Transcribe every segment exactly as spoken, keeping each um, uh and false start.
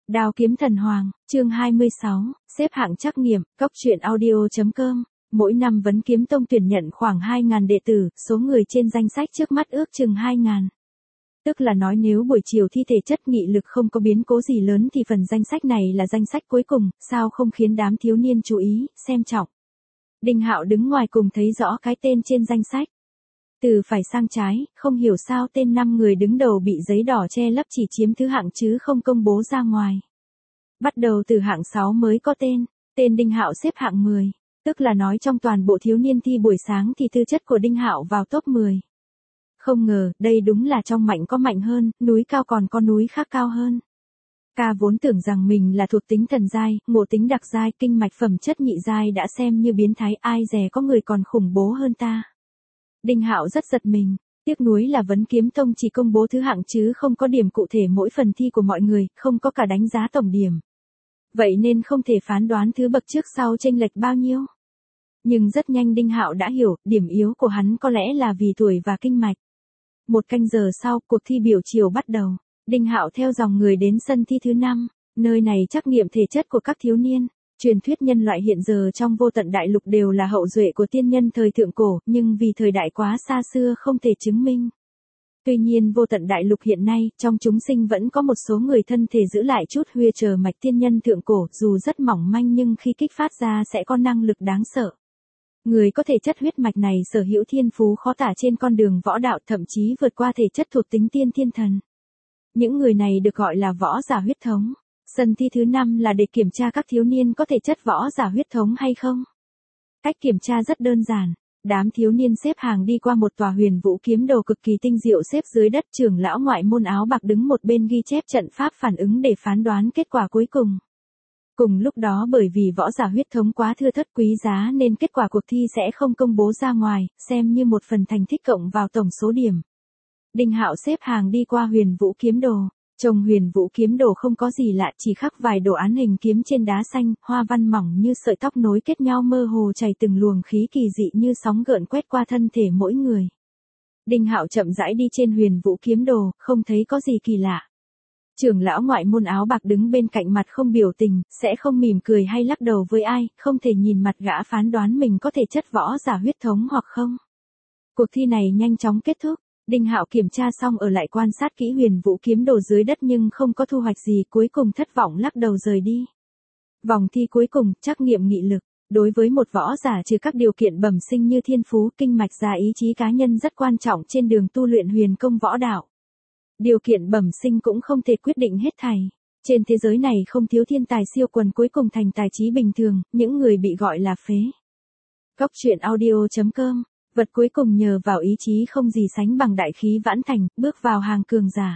Đao kiếm thần hoàng, chương hai mươi sáu, xếp hạng trắc nghiệm, cốc truyện audio.com. Mỗi năm Vấn Kiếm Tông tuyển nhận khoảng hai nghìn đệ tử, số người trên danh sách trước mắt ước chừng hai nghìn. Tức là nói nếu buổi chiều thi thể chất nghị lực không có biến cố gì lớn thì phần danh sách này là danh sách cuối cùng, sao không khiến đám thiếu niên chú ý, xem trọng. Đinh Hạo đứng ngoài cùng thấy rõ cái tên trên danh sách. Từ phải sang trái, không hiểu sao tên năm người đứng đầu bị giấy đỏ che lấp chỉ chiếm thứ hạng chứ không công bố ra ngoài. Bắt đầu từ hạng sáu mới có tên, tên Đinh Hạo xếp hạng mười, tức là nói trong toàn bộ thiếu niên thi buổi sáng thì tư chất của Đinh Hạo vào top mười. Không ngờ, đây đúng là trong mạnh có mạnh hơn, núi cao còn có núi khác cao hơn. Ca vốn tưởng rằng mình là thuộc tính thần giai, ngộ tính đặc giai, kinh mạch phẩm chất nhị giai đã xem như biến thái, ai dè có người còn khủng bố hơn ta. Đinh Hạo rất giật mình, tiếc nuối là Vấn Kiếm Tông chỉ công bố thứ hạng chứ không có điểm cụ thể mỗi phần thi của mọi người, không có cả đánh giá tổng điểm. Vậy nên không thể phán đoán thứ bậc trước sau chênh lệch bao nhiêu. Nhưng rất nhanh Đinh Hạo đã hiểu, điểm yếu của hắn có lẽ là vì tuổi và kinh mạch. Một canh giờ sau, cuộc thi biểu chiều bắt đầu. Đinh Hạo theo dòng người đến sân thi thứ năm, nơi này trắc nghiệm thể chất của các thiếu niên. Truyền thuyết nhân loại hiện giờ trong vô tận đại lục đều là hậu duệ của tiên nhân thời thượng cổ, nhưng vì thời đại quá xa xưa không thể chứng minh. Tuy nhiên vô tận đại lục hiện nay, trong chúng sinh vẫn có một số người thân thể giữ lại chút huyết chờ mạch tiên nhân thượng cổ, dù rất mỏng manh nhưng khi kích phát ra sẽ có năng lực đáng sợ. Người có thể chất huyết mạch này sở hữu thiên phú khó tả trên con đường võ đạo, thậm chí vượt qua thể chất thuộc tính tiên thiên thần. Những người này được gọi là võ giả huyết thống. Sân thi thứ năm là để kiểm tra các thiếu niên có thể chất võ giả huyết thống hay không. Cách kiểm tra rất đơn giản. Đám thiếu niên xếp hàng đi qua một tòa huyền vũ kiếm đồ cực kỳ tinh diệu xếp dưới đất, trưởng lão ngoại môn áo bạc đứng một bên ghi chép trận pháp phản ứng để phán đoán kết quả cuối cùng. Cùng lúc đó bởi vì võ giả huyết thống quá thưa thớt quý giá nên kết quả cuộc thi sẽ không công bố ra ngoài, xem như một phần thành tích cộng vào tổng số điểm. Đinh Hạo xếp hàng đi qua huyền vũ kiếm đồ. Trông huyền vũ kiếm đồ không có gì lạ, chỉ khắc vài đồ án hình kiếm trên đá xanh, hoa văn mỏng như sợi tóc nối kết nhau mơ hồ chảy từng luồng khí kỳ dị như sóng gợn quét qua thân thể mỗi người. Đinh Hạo chậm rãi đi trên huyền vũ kiếm đồ, không thấy có gì kỳ lạ. Trưởng lão ngoại môn áo bạc đứng bên cạnh mặt không biểu tình, sẽ không mỉm cười hay lắc đầu với ai, không thể nhìn mặt gã phán đoán mình có thể chất võ giả huyết thống hoặc không. Cuộc thi này nhanh chóng kết thúc. Đinh Hạo kiểm tra xong ở lại quan sát kỹ huyền vũ kiếm đồ dưới đất nhưng không có thu hoạch gì, cuối cùng thất vọng lắc đầu rời đi. Vòng thi cuối cùng, trắc nghiệm nghị lực. Đối với một võ giả trừ các điều kiện bẩm sinh như thiên phú, kinh mạch và ý chí cá nhân rất quan trọng trên đường tu luyện huyền công võ đạo. Điều kiện bẩm sinh cũng không thể quyết định hết thảy. Trên thế giới này không thiếu thiên tài siêu quần cuối cùng thành tài trí bình thường, những người bị gọi là phế. Cốc truyện audio.com. Vật cuối cùng nhờ vào ý chí không gì sánh bằng đại khí vãn thành, bước vào hàng cường giả.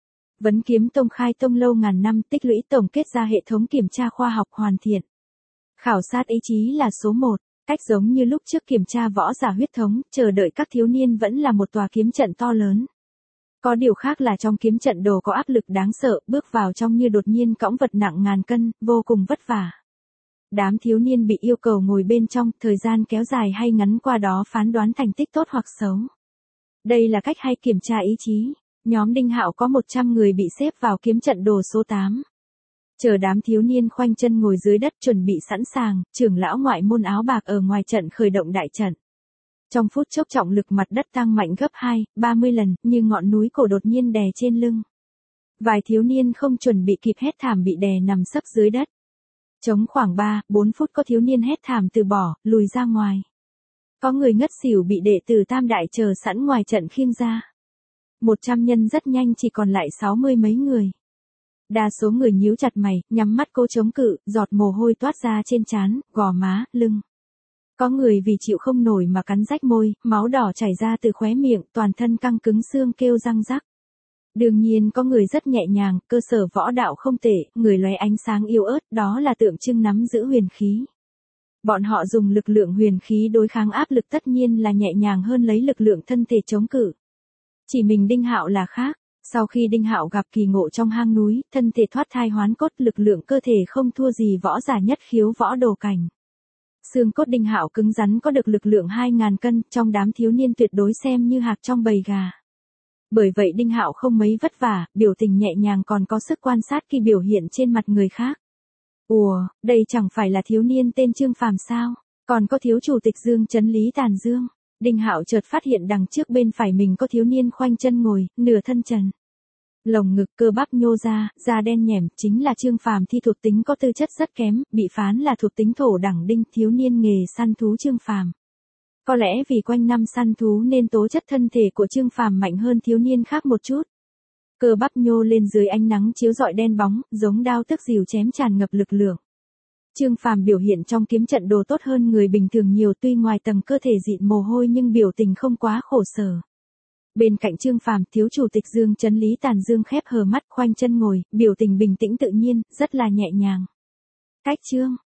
Vấn Kiếm Tông khai tông lâu ngàn năm, tích lũy tổng kết ra hệ thống kiểm tra khoa học hoàn thiện. Khảo sát ý chí là số một, cách giống như lúc trước kiểm tra võ giả huyết thống, chờ đợi các thiếu niên vẫn là một tòa kiếm trận to lớn. Có điều khác là trong kiếm trận đồ có áp lực đáng sợ, bước vào trong như đột nhiên cõng vật nặng ngàn cân, vô cùng vất vả. Đám thiếu niên bị yêu cầu ngồi bên trong, thời gian kéo dài hay ngắn qua đó phán đoán thành tích tốt hoặc xấu. Đây là cách hay kiểm tra ý chí. Nhóm Đinh Hạo có một trăm người bị xếp vào kiếm trận đồ số tám. Chờ đám thiếu niên khoanh chân ngồi dưới đất chuẩn bị sẵn sàng, trưởng lão ngoại môn áo bạc ở ngoài trận khởi động đại trận. Trong phút chốc trọng lực mặt đất tăng mạnh gấp hai, ba mươi lần, như ngọn núi cổ đột nhiên đè trên lưng. Vài thiếu niên không chuẩn bị kịp hét thảm bị đè nằm sấp dưới đất. Chống khoảng ba, bốn phút có thiếu niên hét thảm từ bỏ, lùi ra ngoài. Có người ngất xỉu bị đệ tử tam đại chờ sẵn ngoài trận khiêng ra. Một trăm nhân rất nhanh chỉ còn lại sáu mươi mấy người. Đa số người nhíu chặt mày, nhắm mắt cố chống cự, giọt mồ hôi toát ra trên trán, gò má, lưng. Có người vì chịu không nổi mà cắn rách môi, máu đỏ chảy ra từ khóe miệng, toàn thân căng cứng xương kêu răng rắc. Đương nhiên có người rất nhẹ nhàng, cơ sở võ đạo không tệ, người lóe ánh sáng yếu ớt, đó là tượng trưng nắm giữ huyền khí. Bọn họ dùng lực lượng huyền khí đối kháng áp lực tất nhiên là nhẹ nhàng hơn lấy lực lượng thân thể chống cự. Chỉ mình Đinh Hạo là khác, sau khi Đinh Hạo gặp kỳ ngộ trong hang núi, thân thể thoát thai hoán cốt, lực lượng cơ thể không thua gì võ giả nhất khiếu võ đồ cảnh. Xương cốt Đinh Hạo cứng rắn có được lực lượng hai nghìn cân, trong đám thiếu niên tuyệt đối xem như hạc trong bầy gà. Bởi vậy Đinh Hạo không mấy vất vả, biểu tình nhẹ nhàng còn có sức quan sát khi biểu hiện trên mặt người khác. Ủa, đây chẳng phải là thiếu niên tên Trương Phàm sao? Còn có thiếu chủ tịch Dương Trấn Lý Tàn Dương. Đinh Hạo chợt phát hiện đằng trước bên phải mình có thiếu niên khoanh chân ngồi, nửa thân trần. Lồng ngực cơ bắp nhô ra, da đen nhẻm, chính là Trương Phàm thi thuộc tính có tư chất rất kém, bị phán là thuộc tính thổ đẳng đinh, thiếu niên nghề săn thú Trương Phàm. Có lẽ vì quanh năm săn thú nên tố chất thân thể của Trương Phàm mạnh hơn thiếu niên khác một chút. Cơ bắp nhô lên dưới ánh nắng chiếu rọi đen bóng, giống đao tức dìu chém tràn ngập lực lượng. Trương Phàm biểu hiện trong kiếm trận đồ tốt hơn người bình thường nhiều, tuy ngoài tầng cơ thể dịn mồ hôi nhưng biểu tình không quá khổ sở. Bên cạnh Trương Phàm, thiếu chủ tịch Dương Trấn Lý Tàn Dương khép hờ mắt khoanh chân ngồi, biểu tình bình tĩnh tự nhiên, rất là nhẹ nhàng. Cách Trương